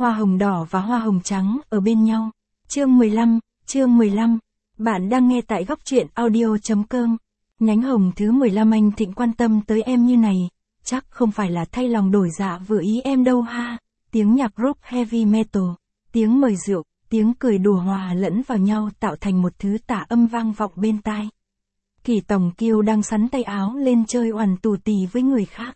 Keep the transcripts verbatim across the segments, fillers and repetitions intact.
Hoa hồng đỏ và hoa hồng trắng ở bên nhau. Chương mười lăm, chương mười lăm. Bạn đang nghe tại góc truyện audio chấm com. Nhánh hồng thứ mười lăm anh Thịnh quan tâm tới em như này, chắc không phải là thay lòng đổi dạ vừa ý em đâu ha. Tiếng nhạc rock heavy metal, tiếng mời rượu, tiếng cười đùa hòa lẫn vào nhau tạo thành một thứ tả âm vang vọng bên tai. Kỳ Tòng Kiêu đang sắn tay áo lên chơi oằn tù tì với người khác.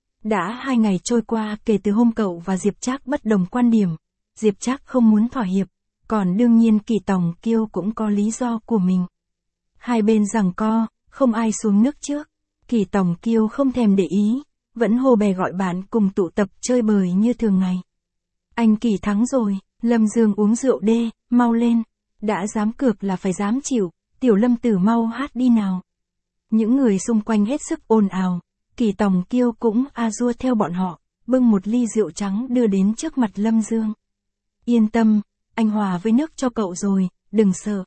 Đã hai ngày trôi qua kể từ hôm cậu và Diệp Trác bất đồng quan điểm, Diệp Trác không muốn thỏa hiệp, còn đương nhiên Kỳ Tòng Kiêu cũng có lý do của mình. Hai bên giằng co, không ai xuống nước trước. Kỳ Tòng Kiêu không thèm để ý, vẫn hô bè gọi bạn cùng tụ tập chơi bời như thường ngày. Anh Kỳ thắng rồi, Lâm Dương uống rượu đê, mau lên. Đã dám cược là phải dám chịu, Tiểu Lâm Tử mau hát đi nào. Những người xung quanh hết sức ồn ào, Kỳ Tòng Kiêu cũng a dua theo bọn họ, bưng một ly rượu trắng đưa đến trước mặt Lâm Dương. Yên tâm, anh hòa với nước cho cậu rồi, đừng sợ.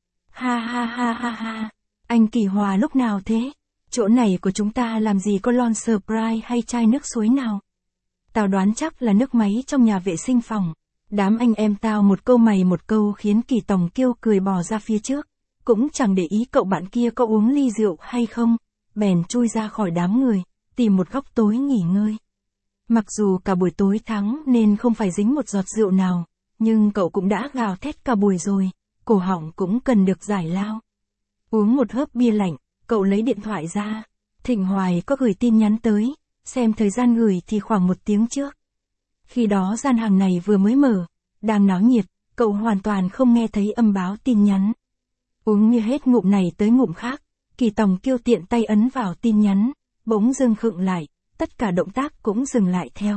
Ha ha ha ha ha, anh Kỳ hòa lúc nào thế? Chỗ này của chúng ta làm gì có lon Sprite hay chai nước suối nào? Tao đoán chắc là nước máy trong nhà vệ sinh phòng. Đám anh em tao một câu mày một câu khiến Kỳ Tòng Kiêu cười bò ra phía trước, cũng chẳng để ý cậu bạn kia có uống ly rượu hay không, bèn chui ra khỏi đám người, tìm một góc tối nghỉ ngơi. Mặc dù cả buổi tối thắng nên không phải dính một giọt rượu nào, nhưng cậu cũng đã gào thét cả buổi rồi, cổ họng cũng cần được giải lao. Uống một hớp bia lạnh, cậu lấy điện thoại ra, Thịnh Hoài có gửi tin nhắn tới, xem thời gian gửi thì khoảng một tiếng trước. Khi đó gian hàng này vừa mới mở, đang náo nhiệt, cậu hoàn toàn không nghe thấy âm báo tin nhắn. Uống như hết ngụm này tới ngụm khác, Kỳ Tòng Kiêu tiện tay ấn vào tin nhắn, bỗng dưng khựng lại, tất cả động tác cũng dừng lại theo.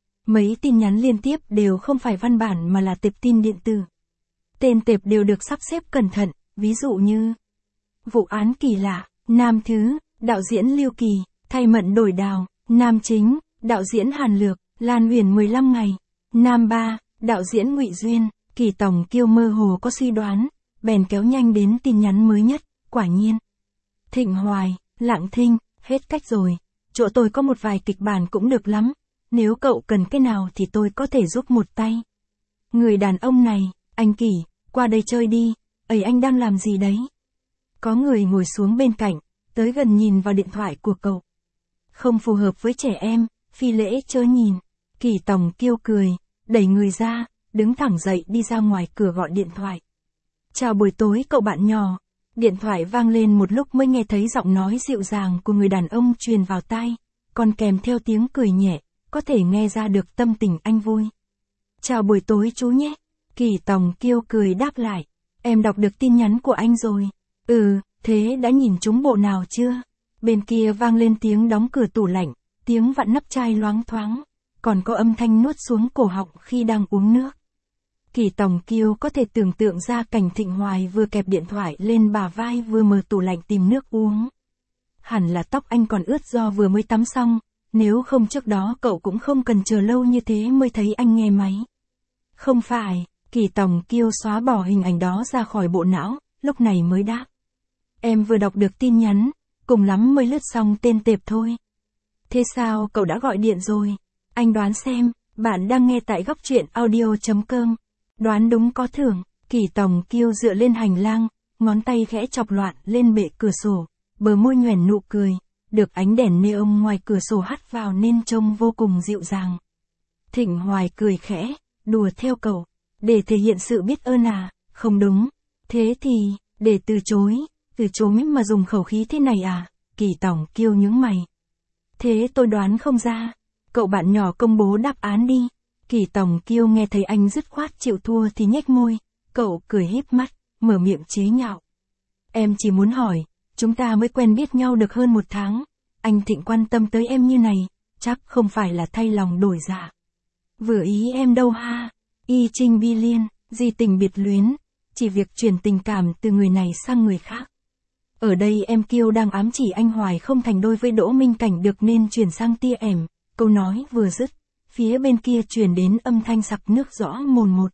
Mấy tin nhắn liên tiếp đều không phải văn bản mà là tệp tin điện tử. Tên tệp đều được sắp xếp cẩn thận, ví dụ như vụ án kỳ lạ, nam thứ, đạo diễn Lưu Kỳ, thay mận đổi đào, nam chính, đạo diễn Hàn Lược, Lan Huyền mười lăm ngày, nam ba, đạo diễn Ngụy Duyên. Kỳ Tòng Kiêu mơ hồ có suy đoán, bèn kéo nhanh đến tin nhắn mới nhất, quả nhiên. Thịnh Hoài, Lạng Thinh, hết cách rồi, chỗ tôi có một vài kịch bản cũng được lắm, nếu cậu cần cái nào thì tôi có thể giúp một tay. Người đàn ông này, anh Kỳ, qua đây chơi đi, ấy anh đang làm gì đấy? Có người ngồi xuống bên cạnh, tới gần nhìn vào điện thoại của cậu. Không phù hợp với trẻ em, phi lễ chớ nhìn. Kỳ Tòng Kiêu cười, đẩy người ra, đứng thẳng dậy đi ra ngoài cửa gọi điện thoại. Chào buổi tối cậu bạn nhỏ. Điện thoại vang lên một lúc mới nghe thấy giọng nói dịu dàng của người đàn ông truyền vào tai, còn kèm theo tiếng cười nhẹ, có thể nghe ra được tâm tình anh vui. Chào buổi tối chú nhé. Kỳ Tòng Kiêu cười đáp lại. Em đọc được tin nhắn của anh rồi. Ừ, thế đã nhìn trúng bộ nào chưa? Bên kia vang lên tiếng đóng cửa tủ lạnh, tiếng vặn nắp chai loáng thoáng, còn có âm thanh nuốt xuống cổ họng khi đang uống nước. Kỳ Tòng Kiêu có thể tưởng tượng ra cảnh Thịnh Hoài vừa kẹp điện thoại lên bả vai vừa mở tủ lạnh tìm nước uống. Hẳn là tóc anh còn ướt do vừa mới tắm xong, nếu không trước đó cậu cũng không cần chờ lâu như thế mới thấy anh nghe máy. Không phải, Kỳ Tòng Kiêu xóa bỏ hình ảnh đó ra khỏi bộ não, lúc này mới đáp. Em vừa đọc được tin nhắn, cùng lắm mới lướt xong tên tệp thôi. Thế sao cậu đã gọi điện rồi? Anh đoán xem, bạn đang nghe tại góc truyện audio chấm com. Đoán đúng có thưởng. Kỳ Tòng Kiêu dựa lên hành lang, ngón tay khẽ chọc loạn lên bệ cửa sổ, bờ môi nhoẻn nụ cười, được ánh đèn neon ngoài cửa sổ hắt vào nên trông vô cùng dịu dàng. Thịnh Hoài cười khẽ, đùa theo cậu, để thể hiện sự biết ơn à? Không đúng. Thế thì, để từ chối, từ chối mà dùng khẩu khí thế này à? Kỳ Tòng Kiêu nhướng mày. Thế tôi đoán không ra. Cậu bạn nhỏ công bố đáp án đi. Kỳ Tòng Kiêu nghe thấy anh dứt khoát chịu thua thì nhếch môi, cậu cười híp mắt, mở miệng chế nhạo. Em chỉ muốn hỏi, chúng ta mới quen biết nhau được hơn một tháng, anh Thịnh quan tâm tới em như này, chắc không phải là thay lòng đổi dạ. Vừa ý em đâu ha, y trinh bi liên, di tình biệt luyến, chỉ việc chuyển tình cảm từ người này sang người khác. Ở đây em Kiêu đang ám chỉ anh Hoài không thành đôi với Đỗ Minh Cảnh được nên chuyển sang tia ẻm, câu nói vừa dứt. Phía bên kia truyền đến âm thanh sặc nước rõ mồn một.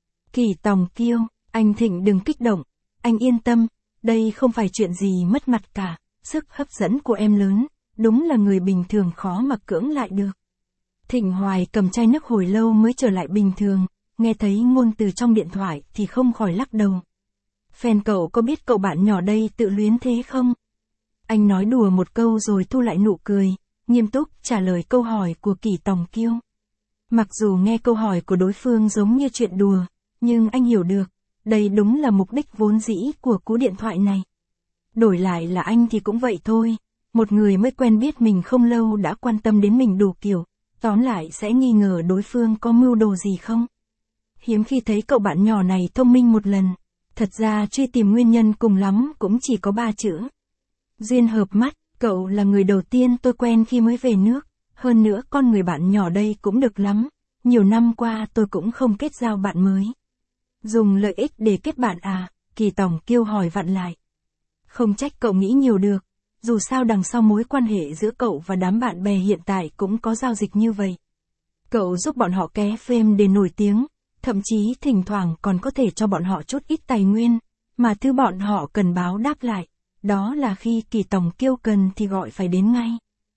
Kỳ Tòng Kiêu, anh Thịnh đừng kích động, anh yên tâm, đây không phải chuyện gì mất mặt cả, sức hấp dẫn của em lớn, đúng là người bình thường khó mà cưỡng lại được. Thịnh Hoài cầm chai nước hồi lâu mới trở lại bình thường, nghe thấy ngôn từ trong điện thoại thì không khỏi lắc đầu. Fan cậu có biết cậu bạn nhỏ đây tự luyến thế không? Anh nói đùa một câu rồi thu lại nụ cười, nghiêm túc trả lời câu hỏi của Kỳ Tòng Kiêu. Mặc dù nghe câu hỏi của đối phương giống như chuyện đùa, nhưng anh hiểu được, đây đúng là mục đích vốn dĩ của cú điện thoại này. Đổi lại là anh thì cũng vậy thôi, một người mới quen biết mình không lâu đã quan tâm đến mình đủ kiểu, tóm lại sẽ nghi ngờ đối phương có mưu đồ gì không? Hiếm khi thấy cậu bạn nhỏ này thông minh một lần, thật ra truy tìm nguyên nhân cùng lắm cũng chỉ có ba chữ. Duyên hợp mắt, cậu là người đầu tiên tôi quen khi mới về nước, hơn nữa con người bạn nhỏ đây cũng được lắm, nhiều năm qua tôi cũng không kết giao bạn mới. Dùng lợi ích để kết bạn à? Kỳ Tòng Kiêu hỏi vặn lại. Không trách cậu nghĩ nhiều được, dù sao đằng sau mối quan hệ giữa cậu và đám bạn bè hiện tại cũng có giao dịch như vậy. Cậu giúp bọn họ ké phim để nổi tiếng, thậm chí thỉnh thoảng còn có thể cho bọn họ chút ít tài nguyên, mà thứ bọn họ cần báo đáp lại, đó là khi Kỳ Tòng Kiêu cần thì gọi phải đến ngay.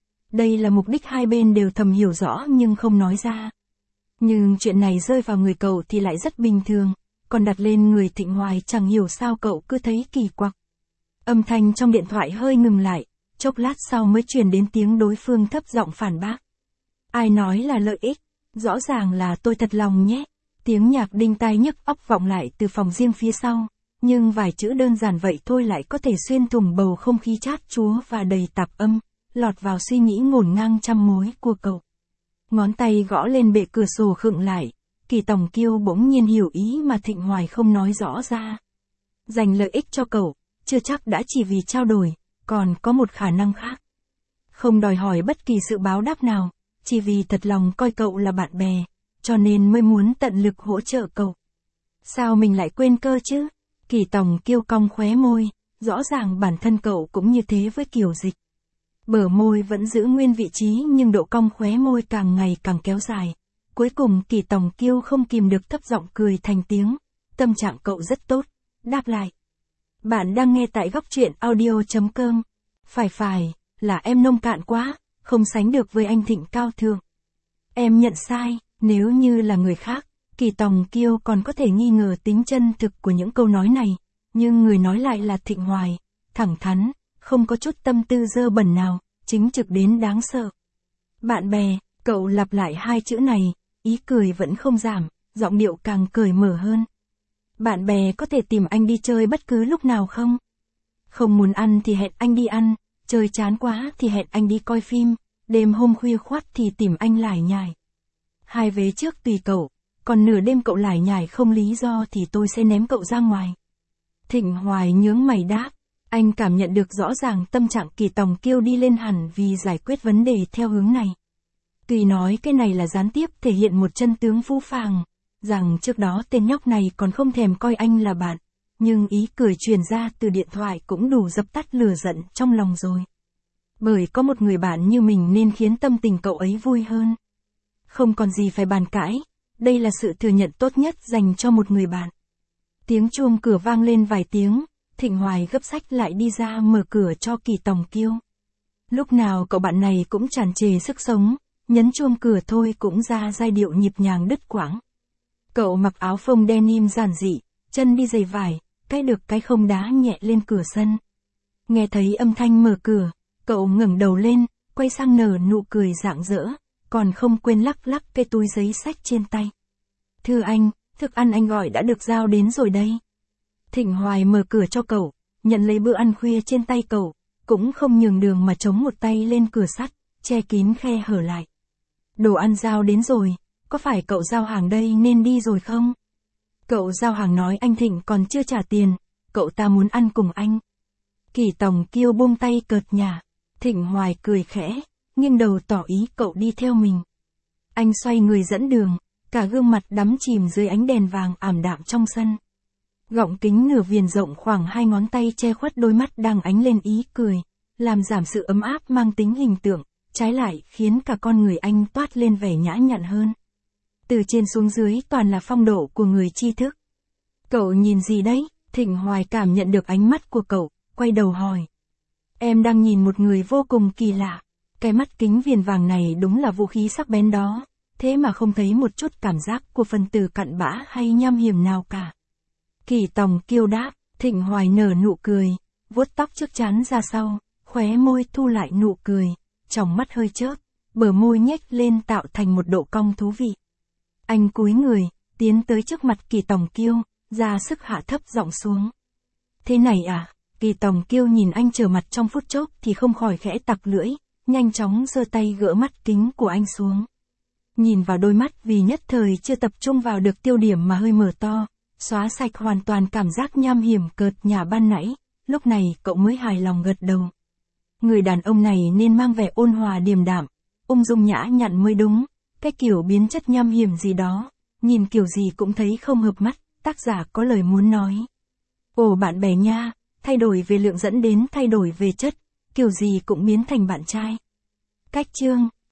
Đây là mục đích hai bên đều thầm hiểu rõ nhưng không nói ra. Nhưng chuyện này rơi vào người cậu thì lại rất bình thường, còn đặt lên người Thịnh Hoài chẳng hiểu sao cậu cứ thấy kỳ quặc. Âm thanh trong điện thoại hơi ngừng lại, chốc lát sau mới truyền đến tiếng đối phương thấp giọng phản bác. Ai nói là lợi ích, rõ ràng là tôi thật lòng nhé. Tiếng nhạc đinh tai nhức óc vọng lại từ phòng riêng phía sau, nhưng vài chữ đơn giản vậy thôi lại có thể xuyên thủng bầu không khí chát chúa và đầy tạp âm, lọt vào suy nghĩ ngổn ngang trăm mối của cậu. Ngón tay gõ lên bệ cửa sổ khựng lại, Kỳ Tòng Kiêu bỗng nhiên hiểu ý mà Thịnh Hoài không nói rõ ra. Dành lợi ích cho cậu, chưa chắc đã chỉ vì trao đổi, còn có một khả năng khác. Không đòi hỏi bất kỳ sự báo đáp nào, chỉ vì thật lòng coi cậu là bạn bè, cho nên mới muốn tận lực hỗ trợ cậu. Sao mình lại quên cơ chứ? Kỳ Tòng Kiêu cong khóe môi, rõ ràng bản thân cậu cũng như thế với Kiều Dịch. Bờ môi vẫn giữ nguyên vị trí nhưng độ cong khóe môi càng ngày càng kéo dài. Cuối cùng Kỳ Tòng Kiêu không kìm được thấp giọng cười thành tiếng. Tâm trạng cậu rất tốt. Đáp lại. Bạn đang nghe tại góc truyện audio chấm com. Phải phải, là em nông cạn quá, không sánh được với anh Thịnh cao thượng. Em nhận sai, nếu như là người khác, Kỳ Tòng Kiêu còn có thể nghi ngờ tính chân thực của những câu nói này. Nhưng người nói lại là Thịnh Hoài, thẳng thắn, không có chút tâm tư dơ bẩn nào, chính trực đến đáng sợ. Bạn bè, cậu lặp lại hai chữ này, ý cười vẫn không giảm, giọng điệu càng cởi mở hơn. Bạn bè có thể tìm anh đi chơi bất cứ lúc nào không? Không muốn ăn thì hẹn anh đi ăn, chơi chán quá thì hẹn anh đi coi phim, đêm hôm khuya khoắt thì tìm anh lải nhải. Hai vế trước tùy cậu, còn nửa đêm cậu lải nhải không lý do thì tôi sẽ ném cậu ra ngoài. Thịnh Hoài nhướng mày đáp, anh cảm nhận được rõ ràng tâm trạng Kỳ Tòng Kiêu đi lên hẳn vì giải quyết vấn đề theo hướng này. Tuy nói cái này là gián tiếp thể hiện một chân tướng phũ phàng, rằng trước đó tên nhóc này còn không thèm coi anh là bạn, nhưng ý cười truyền ra từ điện thoại cũng đủ dập tắt lửa giận trong lòng rồi. Bởi có một người bạn như mình nên khiến tâm tình cậu ấy vui hơn. Không còn gì phải bàn cãi, đây là sự thừa nhận tốt nhất dành cho một người bạn. Tiếng chuông cửa vang lên vài tiếng, Thịnh Hoài gấp sách lại đi ra mở cửa cho Kỳ Tòng Kiêu. Lúc nào cậu bạn này cũng tràn trề sức sống, nhấn chuông cửa thôi cũng ra giai điệu nhịp nhàng đứt quãng. Cậu mặc áo phông denim giản dị, chân đi giày vải, cái được cái không đá nhẹ lên cửa sân. Nghe thấy âm thanh mở cửa, cậu ngẩng đầu lên, quay sang nở nụ cười rạng rỡ, còn không quên lắc lắc cái túi giấy sách trên tay. Thưa anh, thức ăn anh gọi đã được giao đến rồi đây. Thịnh Hoài mở cửa cho cậu, nhận lấy bữa ăn khuya trên tay cậu, cũng không nhường đường mà chống một tay lên cửa sắt, che kín khe hở lại. Đồ ăn giao đến rồi, có phải cậu giao hàng đây nên đi rồi không? Cậu giao hàng nói anh Thịnh còn chưa trả tiền, cậu ta muốn ăn cùng anh. Kỳ Tòng Kiêu buông tay cợt nhả, Thịnh Hoài cười khẽ, nghiêng đầu tỏ ý cậu đi theo mình. Anh xoay người dẫn đường, cả gương mặt đắm chìm dưới ánh đèn vàng ảm đạm trong sân. Gọng kính nửa viền rộng khoảng hai ngón tay che khuất đôi mắt đang ánh lên ý cười, làm giảm sự ấm áp mang tính hình tượng, trái lại khiến cả con người anh toát lên vẻ nhã nhặn hơn. Từ trên xuống dưới toàn là phong độ của người tri thức. Cậu nhìn gì đấy? Thịnh Hoài cảm nhận được ánh mắt của cậu, quay đầu hỏi. Em đang nhìn một người vô cùng kỳ lạ. Cái mắt kính viền vàng này đúng là vũ khí sắc bén đó, thế mà không thấy một chút cảm giác của phần tử cặn bã hay nham hiểm nào cả. Kỳ Tòng Kiêu đáp, Thịnh Hoài nở nụ cười, vuốt tóc trước trán ra sau, khóe môi thu lại nụ cười, trong mắt hơi chớp, bờ môi nhếch lên tạo thành một độ cong thú vị. Anh cúi người, tiến tới trước mặt Kỳ Tòng Kiêu, ra sức hạ thấp giọng xuống. Thế này à? Kỳ Tòng Kiêu nhìn anh trở mặt trong phút chốc thì không khỏi khẽ tặc lưỡi, nhanh chóng giơ tay gỡ mắt kính của anh xuống. Nhìn vào đôi mắt vì nhất thời chưa tập trung vào được tiêu điểm mà hơi mở to, xóa sạch hoàn toàn cảm giác nham hiểm cợt nhả ban nãy, lúc này cậu mới hài lòng gật đầu. Người đàn ông này nên mang vẻ ôn hòa điềm đạm, ung dung nhã nhặn mới đúng, cái kiểu biến chất nham hiểm gì đó, nhìn kiểu gì cũng thấy không hợp mắt, tác giả có lời muốn nói. Ồ bạn bè nha, thay đổi về lượng dẫn đến thay đổi về chất, kiểu gì cũng biến thành bạn trai. Cách chương